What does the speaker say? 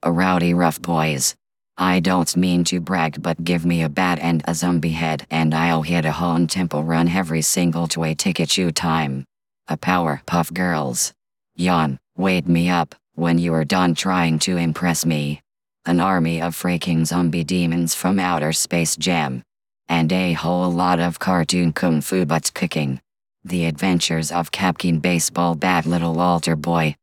A rowdy rough boys. I don't mean to brag, but give me a bat and a zombie head and I'll hit a hole in Temple Run every single toy ticket you time. A Powerpuff Girls. Yawn, wake me up when you are done trying to impress me. An army of freaking zombie demons from outer space jam. And a whole lot of cartoon kung fu butt kicking. The Adventures of Captain Baseball Bat Little Altar Boy.